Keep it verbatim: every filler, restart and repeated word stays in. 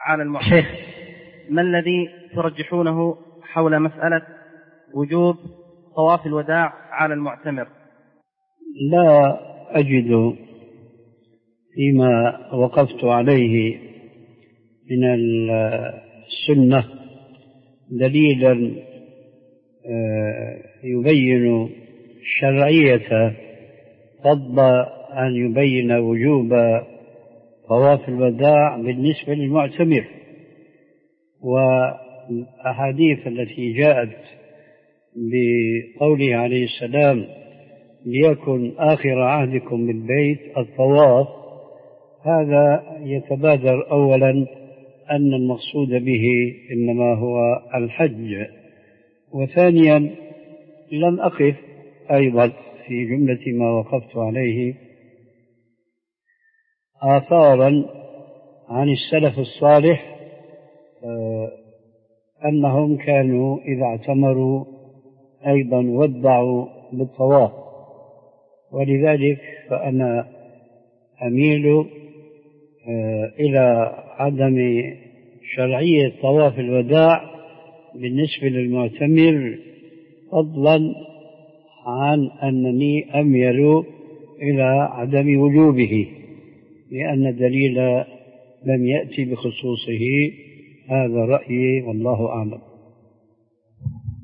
على المعتمر. شيخ، ما الذي ترجحونه حول مسألة وجوب طواف الوداع على المعتمر؟ لا أجد فيما وقفت عليه من السنة دليلا يبين شرعية فضل أن يبين وجوب طواف الوداع بالنسبة للمعتمر، والأحاديث التي جاءت بقوله عليه السلام ليكن آخر عهدكم بالبيت الطواف، هذا يتبادر أولا أن المقصود به إنما هو الحج، وثانيا لم أقف أيضا في جملة ما وقفت عليه آثارا عن السلف الصالح أنهم كانوا إذا اعتمروا أيضا ودعوا بالطواف، ولذلك فأنا أميل إلى عدم شرعية طواف الوداع بالنسبة للمعتمر، فضلا عن أنني أميل إلى عدم وجوبه لأن الدليل لم يأتي بخصوصه. هذا رأيي والله أعلم.